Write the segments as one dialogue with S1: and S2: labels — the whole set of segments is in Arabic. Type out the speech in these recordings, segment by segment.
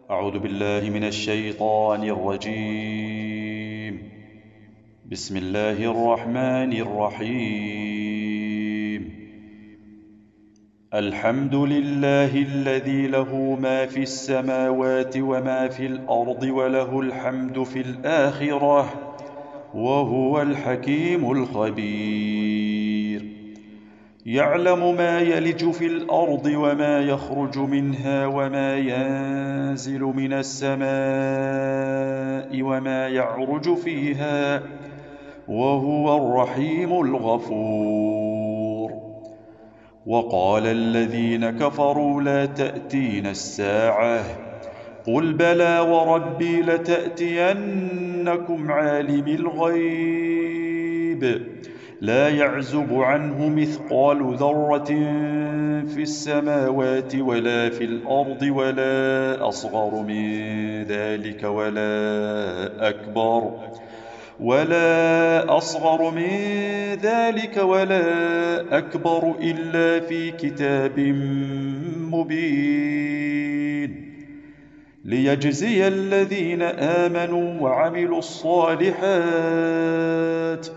S1: أعوذ بالله من الشيطان الرجيم. بسم الله الرحمن الرحيم. الحمد لله الذي له ما في السماوات وما في الأرض وله الحمد في الآخرة وهو الحكيم الخبير. يعلم ما يلج في الأرض وما يخرج منها وما ينزل من السماء وما يعرج فيها وهو الرحيم الغفور. وقال الذين كفروا لا تأتينا الساعة قل بلى وربي لتأتينكم عالم الغيب لا يعزب عنه مثقال ذرة في السماوات ولا في الأرض ولا أصغر من ذلك ولا أكبر إلا في كتاب مبين ليجزي الذين آمنوا وعملوا الصالحات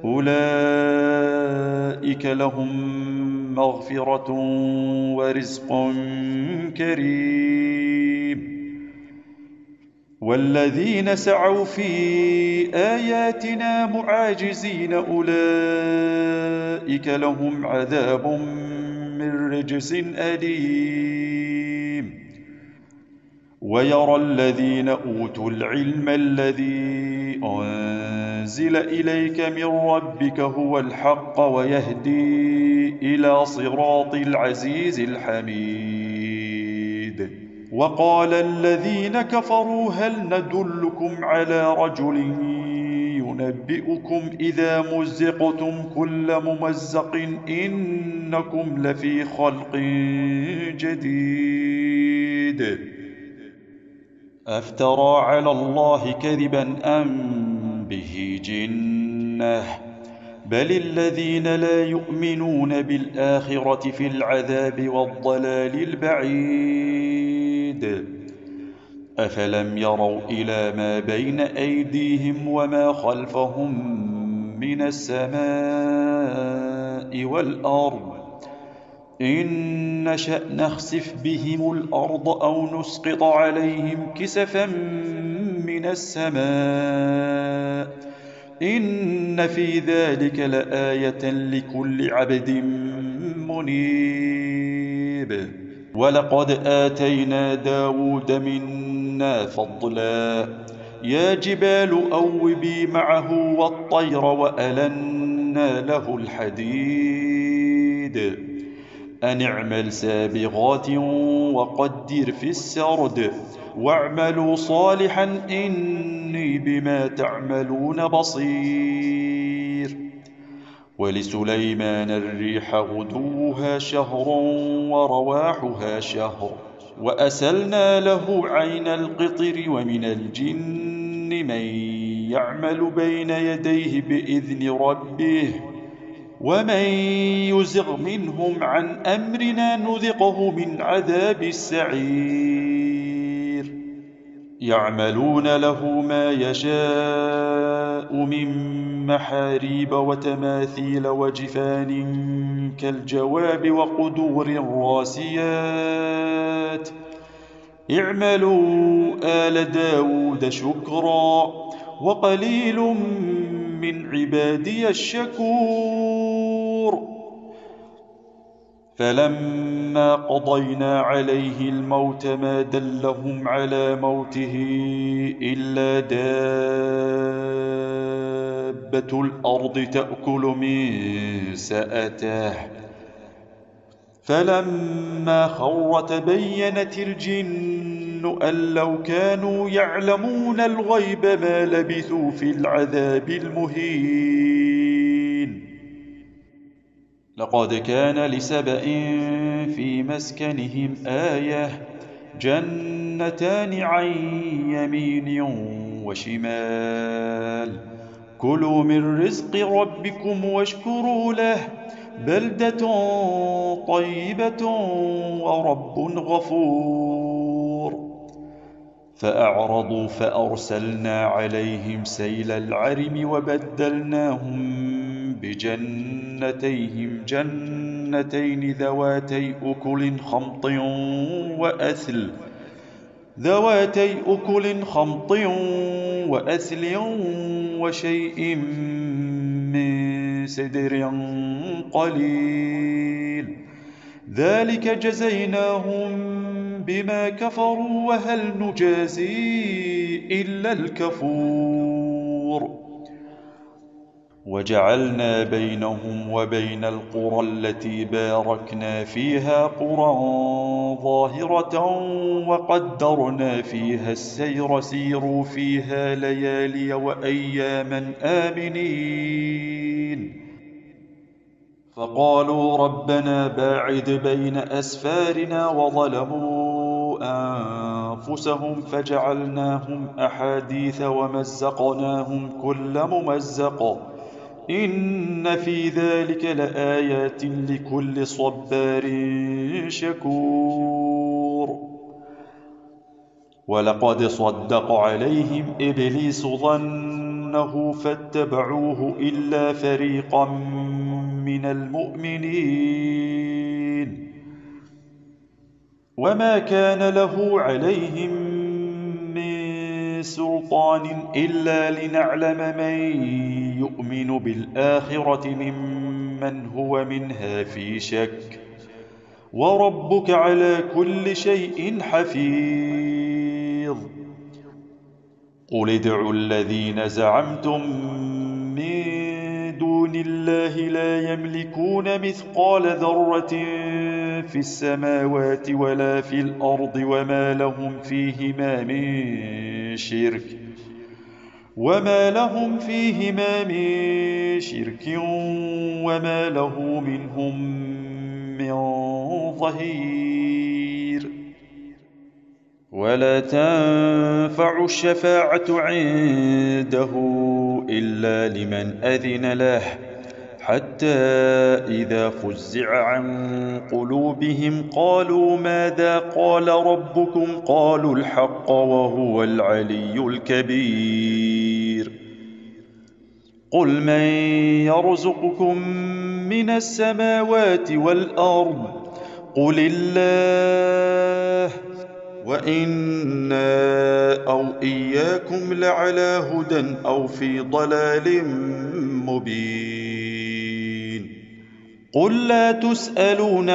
S1: أولئك لهم مغفرة ورزق كريم. والذين سعوا في آياتنا معاجزين أولئك لهم عذاب من رجز أليم. ويرى الذين أوتوا العلم الذي أنزل إليك من ربك هو الحق ويهدي إلى صراط العزيز الحميد. وقال الذين كفروا هل ندلكم على رجل ينبئكم إذا مزقتم كل ممزق إنكم لفي خلق جديد أفترى على الله كذبا أم به جنة بل الذين لا يؤمنون بالآخرة في العذاب والضلال البعيد. أفلم يروا إلى ما بين أيديهم وما خلفهم من السماء والأرض إن نشأ نخسف بهم الأرض أو نسقط عليهم كسفا من السماء إن في ذلك لآية لكل عبد منيب. ولقد آتينا داود منا فضلا يا جبال أوبي معه والطير وألنا له الحديد أن اعمل سابغات وقدر في السرد واعملوا صالحا إني بما تعملون بصير. ولسليمان الريح غدوها شهر ورواحها شهر وأسلنا له عين القطر ومن الجن من يعمل بين يديه بإذن ربه ومن يزغ منهم عن أمرنا نذقه من عذاب السعير. يعملون له ما يشاء من محاريب وتماثيل وجفان كالجواب وقدور الراسيات اعملوا آل داود شكرا وقليل من عبادي الشكور. فلما قضينا عليه الموت ما دلهم على موته إلا دابة الأرض تأكل من سأته فلما خر تبينت الجن أن لو كانوا يعلمون الغيب ما لبثوا في العذاب المهين. لقد كان لسبإ في مسكنهم آية جنتان عن يمين وشمال كلوا من رزق ربكم واشكروا له بلدة طيبة ورب غفور. لقد كان لسبإ في مسكنهم آية جنتان عن يمين وشمال كلوا من رزق ربكم واشكروا له بلدة طيبة ورب غفور. فأعرضوا فأرسلنا عليهم سيل العرم وبدلناهم بجنتيهم جنتين ذواتي أكل خمط وأثل وشيء من سدر قليل ذلك جزيناهم بما كفروا وهل نجازي إلا الكفور وجعلنا بينهم وبين القرى التي باركنا فيها قرى ظاهرة وقدرنا فيها السير سيروا فيها ليالي وأياما آمنين فقالوا ربنا باعد بين أسفارنا وظلموا أنفسهم فجعلناهم أحاديث ومزقناهم كل ممزق إن في ذلك لآيات لكل صبار شكور ولقد صدق عليهم إبليس ظنه فاتبعوه إلا فريقا من المؤمنين وما كان له عليهم من سلطان إلا لنعلم من يؤمن بالآخرة ممن هو منها في شك وربك على كل شيء حفيظ قل ادعوا الذين زعمتم من دون الله لا يملكون مثقال ذرة في السماوات ولا في الأرض وما لهم فيهما من شرك وما له منهم من ظهير ولا تنفع الشفاعة عنده إلا لمن أذن له حتى إذا فزع عن قلوبهم قالوا ماذا قال ربكم قالوا الحق وهو العلي الكبير قل من يرزقكم من السماوات والأرض قل الله وإنا أو إياكم لعلى هدى أو في ضلال مبين قل لا تسألون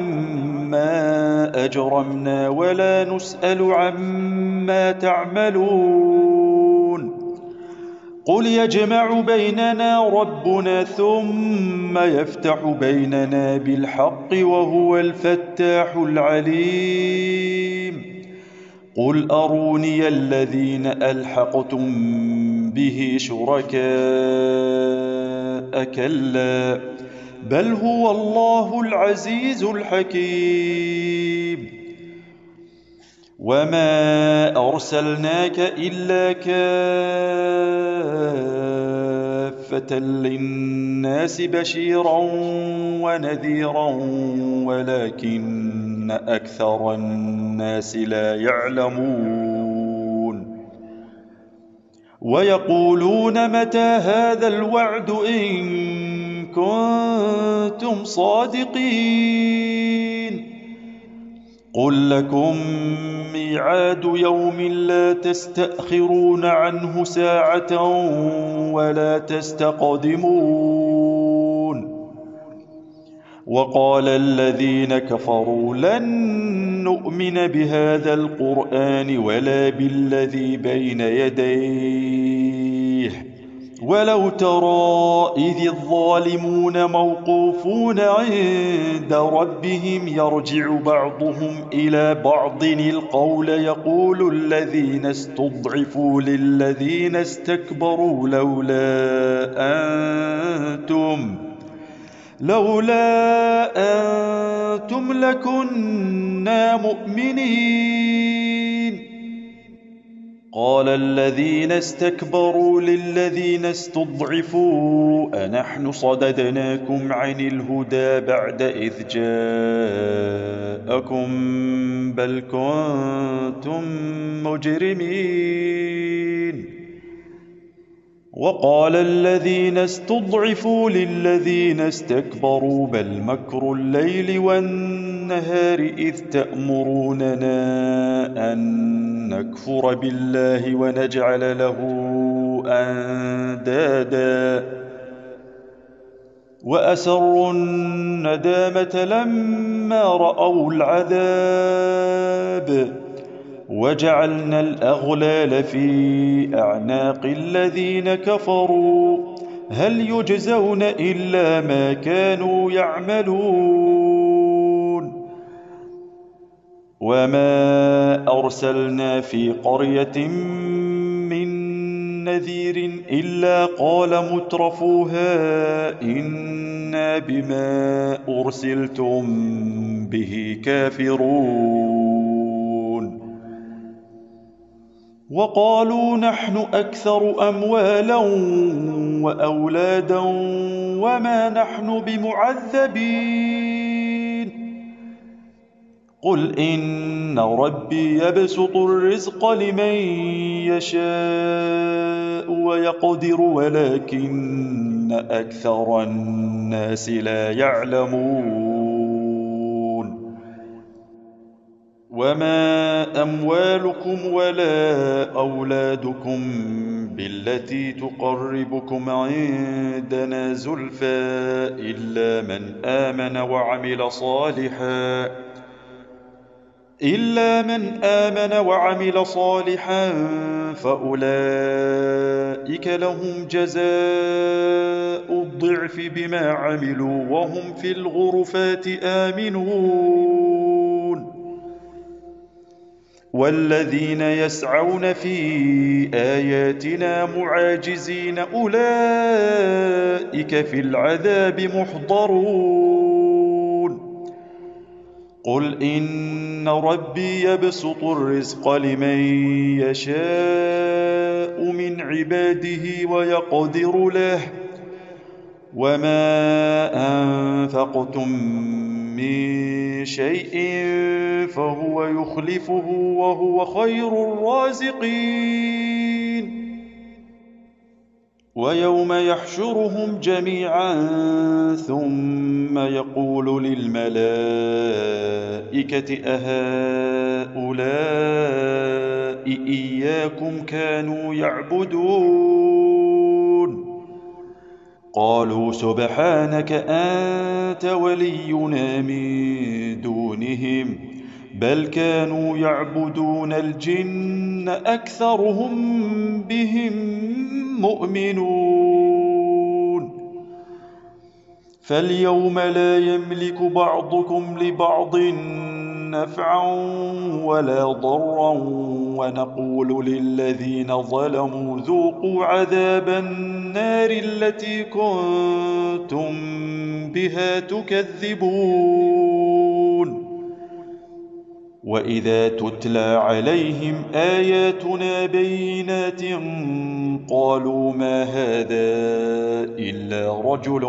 S1: عما أجرمنا ولا نسأل عما تعملون قل يجمع بيننا ربنا ثم يفتح بيننا بالحق وهو الفتاح العليم قل أروني الذين ألحقتم به شركاء كلا بل هو الله العزيز الحكيم وما أرسلناك إلا كافة للناس بشيرا ونذيرا ولكن أكثر الناس لا يعلمون ويقولون متى هذا الوعد إن كنتم صادقين قل لكم ميعاد يوم لا تستأخرون عنه ساعة ولا تستقدمون وقال الذين كفروا لن نؤمن بهذا القرآن ولا بالذي بين يديه ولو ترى إذ الظالمون موقوفون عند ربهم يرجع بعضهم إلى بعض القول يقول الذين استضعفوا للذين استكبروا لولا أنتم لكنا مؤمنين قال الذين استكبروا للذين استضعفوا أنحن صددناكم عن الهدى بعد إذ جاءكم بل كنتم مجرمين. وقال الذين استضعفوا للذين استكبروا بل مكر الليل والنهار إذ تأمروننا أن نكفر بالله ونجعل له أندادا وأسروا الندامة لما رأوا العذاب وجعلنا الأغلال في أعناق الذين كفروا هل يجزون إلا ما كانوا يعملون. وما أرسلنا في قرية من نذير إلا قال مترفوها إنا بما أرسلتم به كافرون. وقالوا نحن أكثر أموالا وأولادا وما نحن بمعذبين. قل إن ربي يبسط الرزق لمن يشاء ويقدر ولكن أكثر الناس لا يعلمون. وما أموالكم ولا أولادكم بالتي تقربكم عندنا زلفى إلا من آمن وعمل صالحا فأولئك لهم جزاء الضعف بما عملوا وهم في الغرفات آمنون. والذين يسعون في آياتنا معاجزين أولئك في العذاب محضرون. قل إن ربي يبسط الرزق لمن يشاء من عباده ويقدر له وما أنفقتم من شيء فهو يخلفه وهو خير الرازقين. ويوم يحشرهم جميعا ثم يقول للملائكة أهؤلاء إياكم كانوا يعبدون قالوا سبحانك أنت ولينا من دونهم بل كانوا يعبدون الجن أكثرهم بهم مؤمنون. فاليوم لا يملك بعضكم لبعض نفعا ولا ضرا ونقول للذين ظلموا ذوقوا عذاب النار التي كنتم بها تكذبون. وإذا تتلى عليهم آياتنا بينات قالوا ما هذا إلا رجل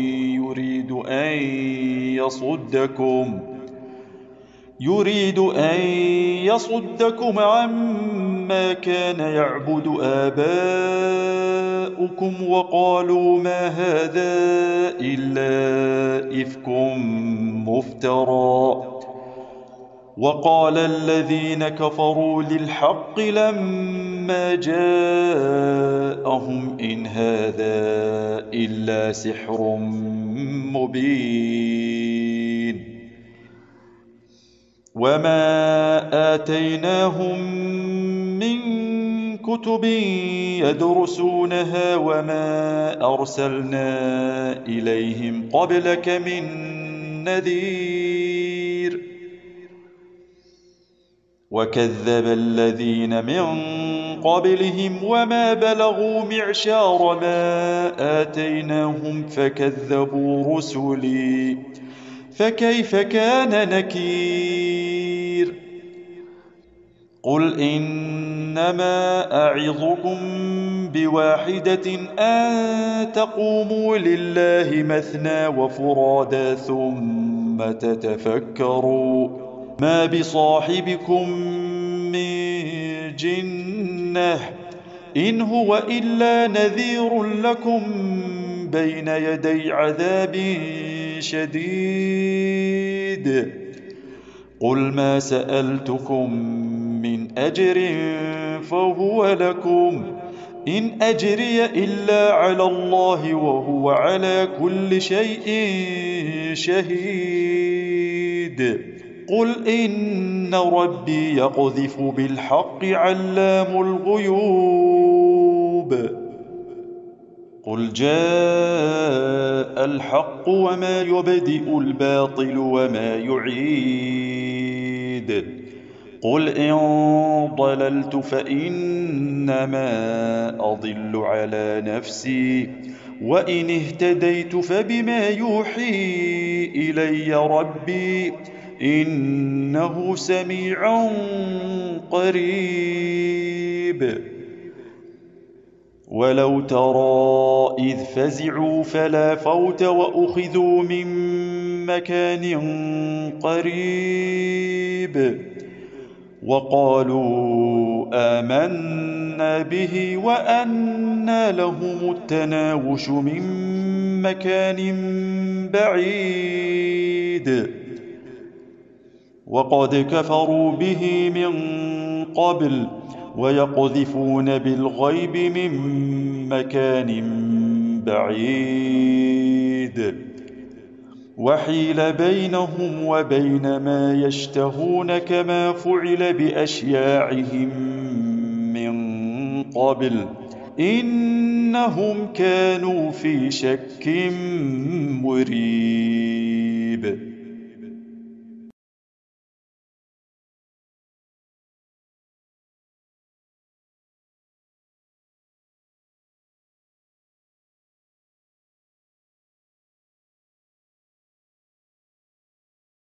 S1: يريد أن يصدكم عما كان يعبد آباؤكم وقالوا ما هذا إلا إفك مفترى. وقال الذين كفروا للحق لما جاءهم إن هذا إلا سحر مبين. وما آتيناهم من كتب يدرسونها وما أرسلنا إليهم قبلك من نذير. وكذب الذين من قبلهم وما بلغوا معشار ما آتيناهم فكذبوا رسلي فكيف كان نكير. قل إنما أعظكم بواحدة أن تقوموا لله مثنى وفرادا ثم تتفكروا ما بصاحبكم من جنة إن هو إلا نذير لكم بين يدي عذاب شديد قل ما سألتكم من أجر فهو لكم إن أجري إلا على الله وهو على كل شيء شهيد قل إن ربي يقذف بالحق علام الغيوب قل جاء الحق وما يبدئ الباطل وما يعيد قل إن ضللت فإنما أضل على نفسي وإن اهتديت فبما يوحي إلي ربي إنه سميع قريب ولو ترى إذ فزعوا فلا فوت وأخذوا من مكان قريب وقالوا آمنا به وأنى لهم التناوش من مكان بعيد وقد كفروا به من قبل ويقذفون بالغيب من مكان بعيد وحيل بينهم وبين ما يشتهون كما فعل بأشياعهم من قبل إنهم كانوا في شك مريب